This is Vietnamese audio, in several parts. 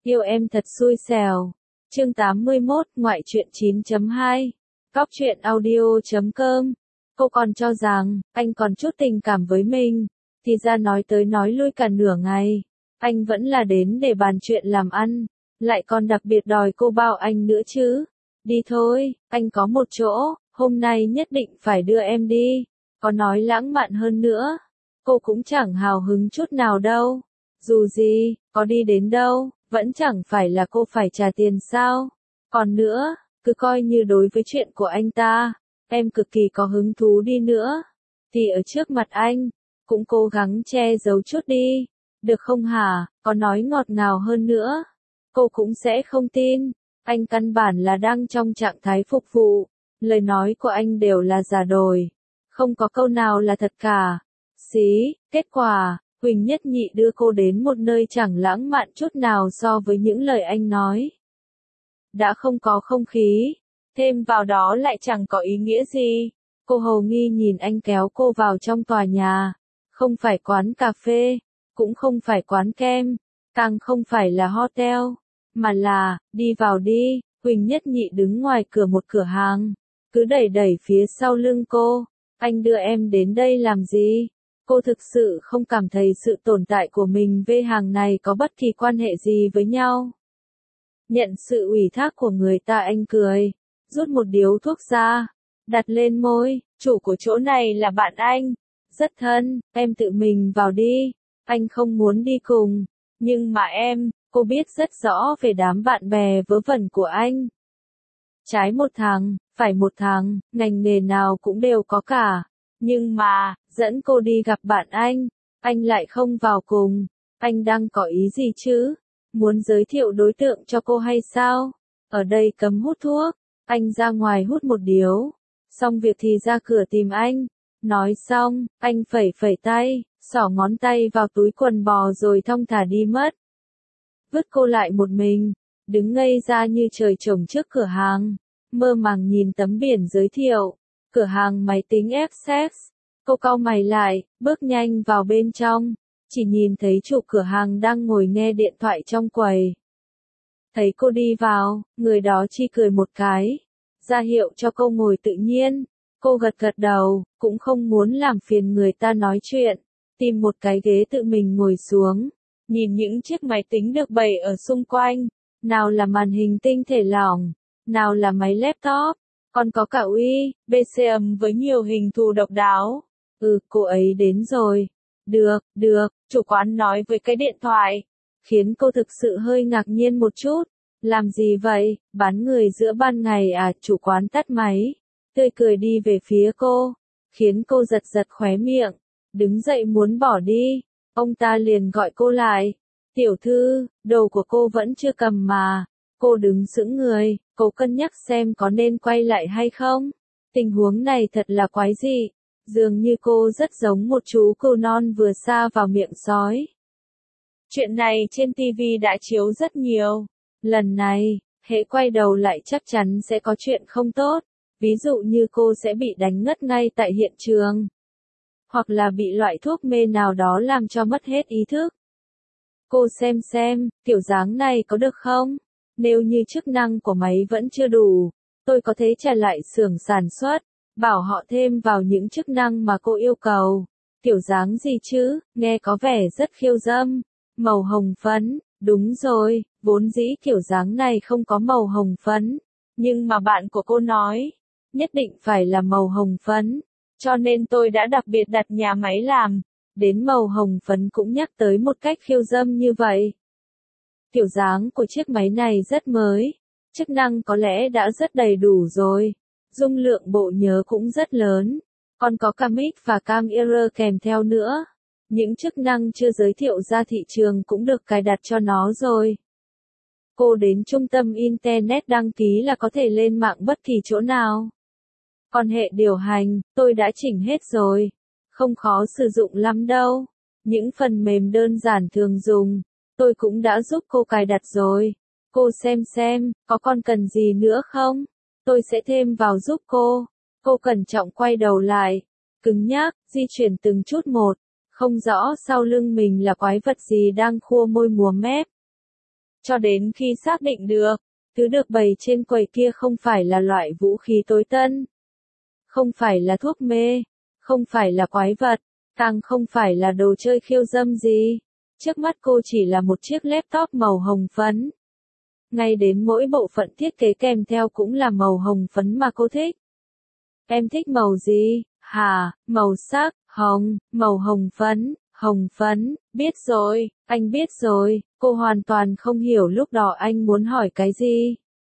Yêu em thật xui xẻo. Chương 81, ngoại truyện 9.2. Cóc truyện audio.com. Cô còn cho rằng, anh còn chút tình cảm với mình. Thì ra nói tới nói lui cả nửa ngày. Anh vẫn là đến để bàn chuyện làm ăn. Lại còn đặc biệt đòi cô bao anh nữa chứ. Đi thôi, anh có một chỗ, hôm nay nhất định phải đưa em đi. Có nói lãng mạn hơn nữa. Cô cũng chẳng hào hứng chút nào đâu. Dù gì, có đi đến đâu, vẫn chẳng phải là cô phải trả tiền sao. Còn nữa, cứ coi như đối với chuyện của anh ta, em cực kỳ có hứng thú đi nữa. Thì ở trước mặt anh, cũng cố gắng che giấu chút đi. Được không hả, có nói ngọt ngào hơn nữa. Cô cũng sẽ không tin. Anh căn bản là đang trong trạng thái phục vụ. Lời nói của anh đều là giả đồi. Không có câu nào là thật cả. Xí, kết quả, Huỳnh Nhất Nhị đưa cô đến một nơi chẳng lãng mạn chút nào so với những lời anh nói. Đã không có không khí, thêm vào đó lại chẳng có ý nghĩa gì. Cô hầu nghi nhìn anh kéo cô vào trong tòa nhà. Không phải quán cà phê, cũng không phải quán kem, càng không phải là hotel, mà là, đi vào đi. Huỳnh Nhất Nhị đứng ngoài cửa một cửa hàng, cứ đẩy đẩy phía sau lưng cô. Anh đưa em đến đây làm gì? Cô thực sự không cảm thấy sự tồn tại của mình với hàng này có bất kỳ quan hệ gì với nhau. Nhận sự ủy thác của người ta, anh cười, rút một điếu thuốc ra, đặt lên môi. Chủ của chỗ này là bạn anh, rất thân, em tự mình vào đi. Anh không muốn đi cùng, nhưng mà cô biết rất rõ về đám bạn bè vớ vẩn của anh. Trái một thằng, phải một thằng, ngành nghề nào cũng đều có cả. Nhưng mà, dẫn cô đi gặp bạn anh lại không vào cùng. Anh đang có ý gì chứ? Muốn giới thiệu đối tượng cho cô hay sao? Ở đây cấm hút thuốc. Anh ra ngoài hút một điếu. Xong việc thì ra cửa tìm anh. Nói xong, anh phẩy phẩy tay, xỏ ngón tay vào túi quần bò rồi thong thả đi mất. Vứt cô lại một mình, đứng ngây ra như trời trồng trước cửa hàng, mơ màng nhìn tấm biển giới thiệu. Cửa hàng máy tính F-Sex. Cô cau mày lại, bước nhanh vào bên trong, chỉ nhìn thấy chủ cửa hàng đang ngồi nghe điện thoại trong quầy. Thấy cô đi vào, người đó chỉ cười một cái, ra hiệu cho cô ngồi tự nhiên. Cô gật gật đầu, cũng không muốn làm phiền người ta nói chuyện, tìm một cái ghế tự mình ngồi xuống, nhìn những chiếc máy tính được bày ở xung quanh, nào là màn hình tinh thể lỏng, nào là máy laptop, còn có cả USB với nhiều hình thù độc đáo. Cô ấy đến rồi. Được, chủ quán nói với cái điện thoại, khiến cô thực sự hơi ngạc nhiên một chút. Làm gì vậy, bán người giữa ban ngày à? Chủ quán tắt máy, tươi cười đi về phía cô, khiến cô giật giật khóe miệng, đứng dậy muốn bỏ đi. Ông ta liền gọi cô lại. Tiểu thư, đồ của cô vẫn chưa cầm mà. Cô đứng sững người, cô cân nhắc xem có nên quay lại hay không. Tình huống này thật là quái dị. Dường như cô rất giống một chú cừu non vừa sa vào miệng sói. Chuyện này trên TV đã chiếu rất nhiều. Lần này, hễ quay đầu lại chắc chắn sẽ có chuyện không tốt. Ví dụ như cô sẽ bị đánh ngất ngay tại hiện trường. Hoặc là bị loại thuốc mê nào đó làm cho mất hết ý thức. Cô xem, kiểu dáng này có được không? Nếu như chức năng của máy vẫn chưa đủ, tôi có thể trả lại xưởng sản xuất, bảo họ thêm vào những chức năng mà cô yêu cầu. Kiểu dáng gì chứ, nghe có vẻ rất khiêu dâm. Màu hồng phấn, đúng rồi, vốn dĩ kiểu dáng này không có màu hồng phấn. Nhưng mà bạn của cô nói, nhất định phải là màu hồng phấn. Cho nên tôi đã đặc biệt đặt nhà máy làm, đến màu hồng phấn cũng nhắc tới một cách khiêu dâm như vậy. Kiểu dáng của chiếc máy này rất mới, chức năng có lẽ đã rất đầy đủ rồi, dung lượng bộ nhớ cũng rất lớn, còn có cả mic và camera kèm theo nữa. Những chức năng chưa giới thiệu ra thị trường cũng được cài đặt cho nó rồi. Cô đến trung tâm Internet đăng ký là có thể lên mạng bất kỳ chỗ nào. Còn hệ điều hành, tôi đã chỉnh hết rồi. Không khó sử dụng lắm đâu. Những phần mềm đơn giản thường dùng, tôi cũng đã giúp cô cài đặt rồi. Cô xem, có còn cần gì nữa không? Tôi sẽ thêm vào giúp cô. Cô cẩn trọng quay đầu lại, cứng nhắc, di chuyển từng chút một. Không rõ sau lưng mình là quái vật gì đang khua môi múa mép. cho đến khi xác định được, thứ được bày trên quầy kia không phải là loại vũ khí tối tân, không phải là thuốc mê, không phải là quái vật, càng không phải là đồ chơi khiêu dâm gì. Trước mắt cô chỉ là một chiếc laptop màu hồng phấn. Ngay đến mỗi bộ phận thiết kế kèm theo cũng là màu hồng phấn mà cô thích. Em thích màu gì? Hả, màu sắc, hồng, màu hồng phấn, biết rồi, anh biết rồi, cô hoàn toàn không hiểu lúc đó anh muốn hỏi cái gì.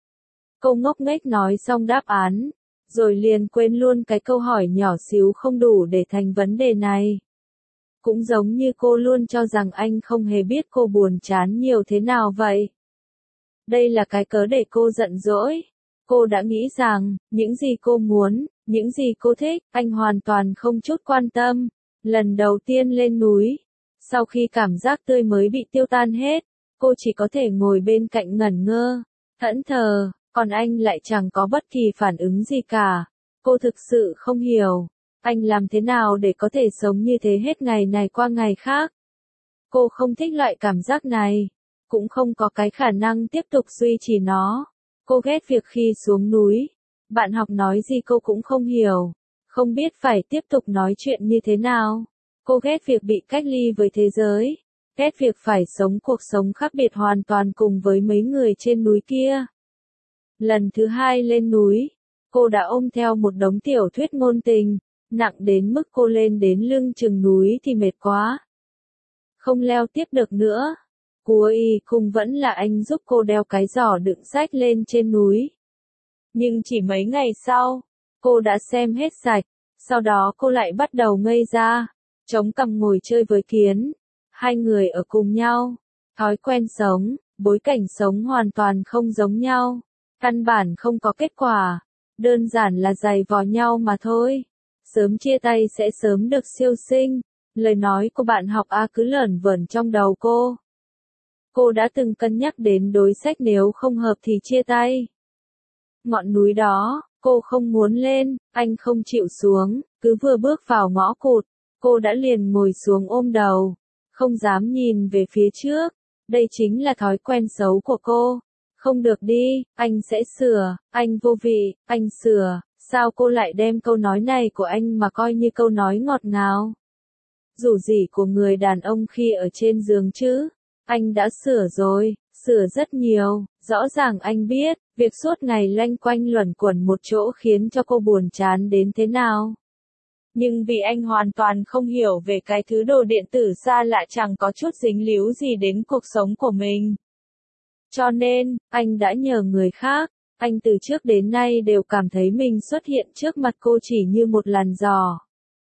Cô ngốc nghếch nói xong đáp án, rồi liền quên luôn cái câu hỏi nhỏ xíu không đủ để thành vấn đề này. Cũng giống như cô luôn cho rằng anh không hề biết cô buồn chán nhiều thế nào vậy. Đây là cái cớ để cô giận dỗi. Cô đã nghĩ rằng, những gì cô muốn, những gì cô thích, anh hoàn toàn không chút quan tâm. Lần đầu tiên lên núi, sau khi cảm giác tươi mới bị tiêu tan hết, cô chỉ có thể ngồi bên cạnh ngẩn ngơ, thẫn thờ, còn anh lại chẳng có bất kỳ phản ứng gì cả. Cô thực sự không hiểu, anh làm thế nào để có thể sống như thế hết ngày này qua ngày khác. Cô không thích loại cảm giác này, cũng không có cái khả năng tiếp tục duy trì nó. Cô ghét việc khi xuống núi, bạn học nói gì cô cũng không hiểu, không biết phải tiếp tục nói chuyện như thế nào. Cô ghét việc bị cách ly với thế giới, ghét việc phải sống cuộc sống khác biệt hoàn toàn cùng với mấy người trên núi kia. Lần thứ hai lên núi, cô đã ôm theo một đống tiểu thuyết ngôn tình, nặng đến mức cô lên đến lưng chừng núi thì mệt quá. Không leo tiếp được nữa. Cuối cùng vẫn là anh giúp cô đeo cái giỏ đựng sách lên trên núi. Nhưng chỉ mấy ngày sau, cô đã xem hết sạch, sau đó cô lại bắt đầu ngây ra, chống cằm ngồi chơi với kiến. Hai người ở cùng nhau, thói quen sống, bối cảnh sống hoàn toàn không giống nhau, căn bản không có kết quả, đơn giản là giày vò nhau mà thôi. Sớm chia tay sẽ sớm được siêu sinh, lời nói của bạn học A cứ lởn vởn trong đầu cô. Cô đã từng cân nhắc đến đối sách nếu không hợp thì chia tay. Ngọn núi đó, cô không muốn lên, anh không chịu xuống, cứ vừa bước vào ngõ cụt, cô đã liền ngồi xuống ôm đầu, không dám nhìn về phía trước. Đây chính là thói quen xấu của cô. Không được đi, anh sẽ sửa, anh vô vị, anh sửa. Sao cô lại đem câu nói này của anh mà coi như câu nói ngọt ngào? Dù gì của người đàn ông khi ở trên giường chứ. Anh đã sửa rồi, sửa rất nhiều, rõ ràng anh biết, việc suốt ngày loanh quanh luẩn quẩn một chỗ khiến cho cô buồn chán đến thế nào. Nhưng vì anh hoàn toàn không hiểu về cái thứ đồ điện tử xa lạ chẳng có chút dính líu gì đến cuộc sống của mình. Cho nên, anh đã nhờ người khác, anh từ trước đến nay đều cảm thấy mình xuất hiện trước mặt cô chỉ như một làn gió.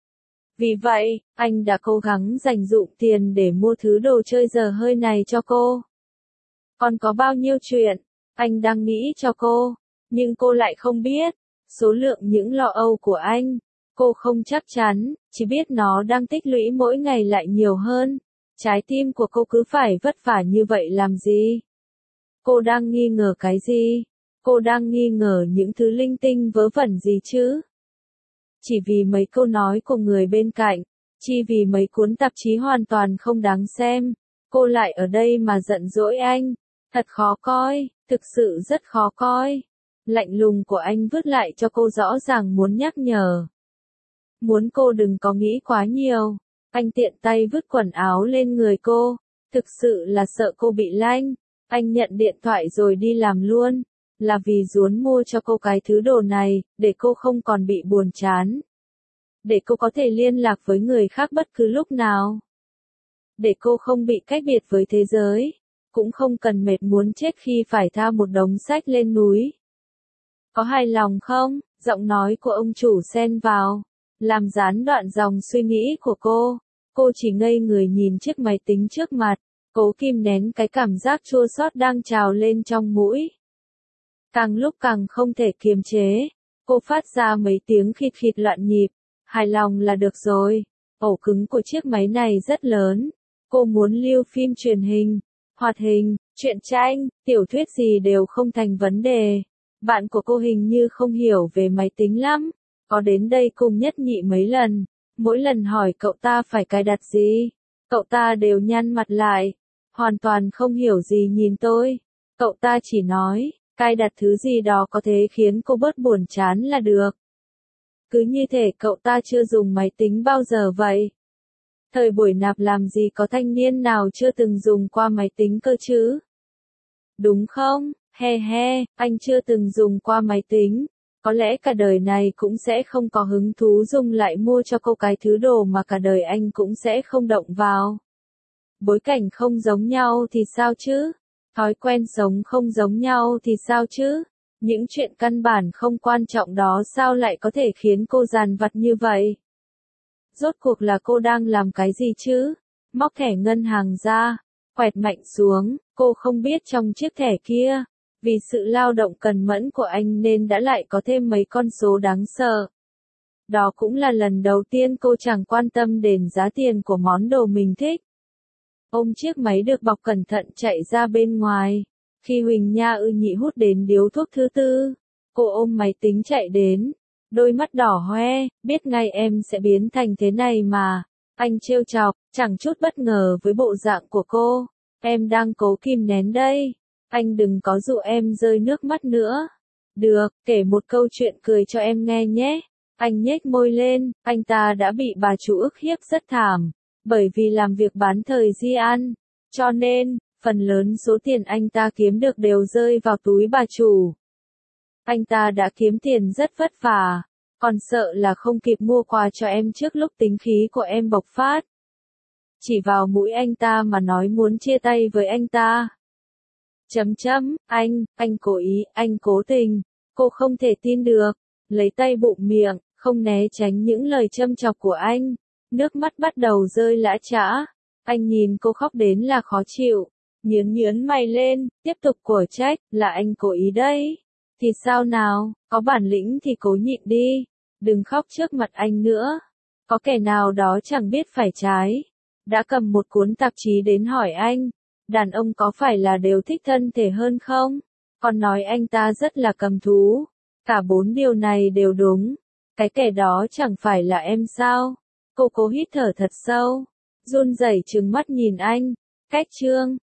Vì vậy, anh đã cố gắng dành dụm tiền để mua thứ đồ chơi dở hơi này cho cô. Còn có bao nhiêu chuyện, anh đang nghĩ cho cô, nhưng cô lại không biết. Số lượng những lo âu của anh, cô không chắc chắn, chỉ biết nó đang tích lũy mỗi ngày lại nhiều hơn. Trái tim của cô cứ phải vất vả như vậy làm gì? Cô đang nghi ngờ cái gì? Cô đang nghi ngờ những thứ linh tinh vớ vẩn gì chứ? Chỉ vì mấy câu nói của người bên cạnh, chỉ vì mấy cuốn tạp chí hoàn toàn không đáng xem, cô lại ở đây mà giận dỗi anh. Thật khó coi, thực sự rất khó coi. Lạnh lùng của anh vứt lại cho cô rõ ràng muốn nhắc nhở. Muốn cô đừng có nghĩ quá nhiều. Anh tiện tay vứt quần áo lên người cô. Thực sự là sợ cô bị lanh. Anh nhận điện thoại rồi đi làm luôn. Là vì muốn mua cho cô cái thứ đồ này, để cô không còn bị buồn chán. Để cô có thể liên lạc với người khác bất cứ lúc nào. Để cô không bị cách biệt với thế giới. Cũng không cần mệt muốn chết khi phải thao một đống sách lên núi. Có hài lòng không? Giọng nói của ông chủ xen vào, làm gián đoạn dòng suy nghĩ của cô. Cô chỉ ngây người nhìn chiếc máy tính trước mặt, cố kìm nén cái cảm giác chua xót đang trào lên trong mũi. Càng lúc càng không thể kiềm chế, cô phát ra mấy tiếng khịt khịt loạn nhịp. Hài lòng là được rồi. Ổ cứng của chiếc máy này rất lớn. Cô muốn lưu phim truyền hình, hoạt hình, truyện tranh, tiểu thuyết gì đều không thành vấn đề. Bạn của cô hình như không hiểu về máy tính lắm, có đến đây cùng nhất nhị mấy lần, mỗi lần hỏi cậu ta phải cài đặt gì, cậu ta đều nhăn mặt lại, hoàn toàn không hiểu gì nhìn tôi. Cậu ta chỉ nói, cài đặt thứ gì đó có thể khiến cô bớt buồn chán là được. Cứ như thể cậu ta chưa dùng máy tính bao giờ vậy. Thời buổi nạp làm gì có thanh niên nào chưa từng dùng qua máy tính cơ chứ? Đúng không? He he, anh chưa từng dùng qua máy tính. Có lẽ cả đời này cũng sẽ không có hứng thú dùng lại mua cho cô cái thứ đồ mà cả đời anh cũng sẽ không động vào. Bối cảnh không giống nhau thì sao chứ? Thói quen sống không giống nhau thì sao chứ? Những chuyện căn bản không quan trọng đó sao lại có thể khiến cô dằn vặt như vậy? Rốt cuộc là cô đang làm cái gì chứ? Móc thẻ ngân hàng ra, quẹt mạnh xuống, cô không biết trong chiếc thẻ kia, vì sự lao động cần mẫn của anh nên đã lại có thêm mấy con số đáng sợ. Đó cũng là lần đầu tiên cô chẳng quan tâm đến giá tiền của món đồ mình thích. Ôm chiếc máy được bọc cẩn thận chạy ra bên ngoài. Khi Huỳnh Nha Ư Nhị hút đến điếu thuốc thứ tư, cô ôm máy tính chạy đến. Đôi mắt đỏ hoe, biết ngay em sẽ biến thành thế này mà. Anh trêu chọc, chẳng chút bất ngờ với bộ dạng của cô. Em đang cố kìm nén đây. Anh đừng có dụ em rơi nước mắt nữa. Được, kể một câu chuyện cười cho em nghe nhé. Anh nhếch môi lên, anh ta đã bị bà chủ ức hiếp rất thảm. Bởi vì làm việc bán thời di ăn. Cho nên, phần lớn số tiền anh ta kiếm được đều rơi vào túi bà chủ. Anh ta đã kiếm tiền rất vất vả, còn sợ là không kịp mua quà cho em trước lúc tính khí của em bộc phát. Chỉ vào mũi anh ta mà nói muốn chia tay với anh ta. Anh cố ý, anh cố tình, cô không thể tin được, lấy tay bụm miệng, không né tránh những lời châm chọc của anh. Nước mắt bắt đầu rơi lã chã, anh nhìn cô khóc đến là khó chịu, nhớn mày lên, tiếp tục của trách, là anh cố ý đấy. Thì sao nào, có bản lĩnh thì cố nhịn đi, đừng khóc trước mặt anh nữa. Có kẻ nào đó chẳng biết phải trái, đã cầm một cuốn tạp chí đến hỏi anh, đàn ông có phải là đều thích thân thể hơn không? Còn nói anh ta rất là cầm thú, cả 4 điều này đều đúng, cái kẻ đó chẳng phải là em sao? Cô cố hít thở thật sâu, run rẩy trừng mắt nhìn anh, cách chương.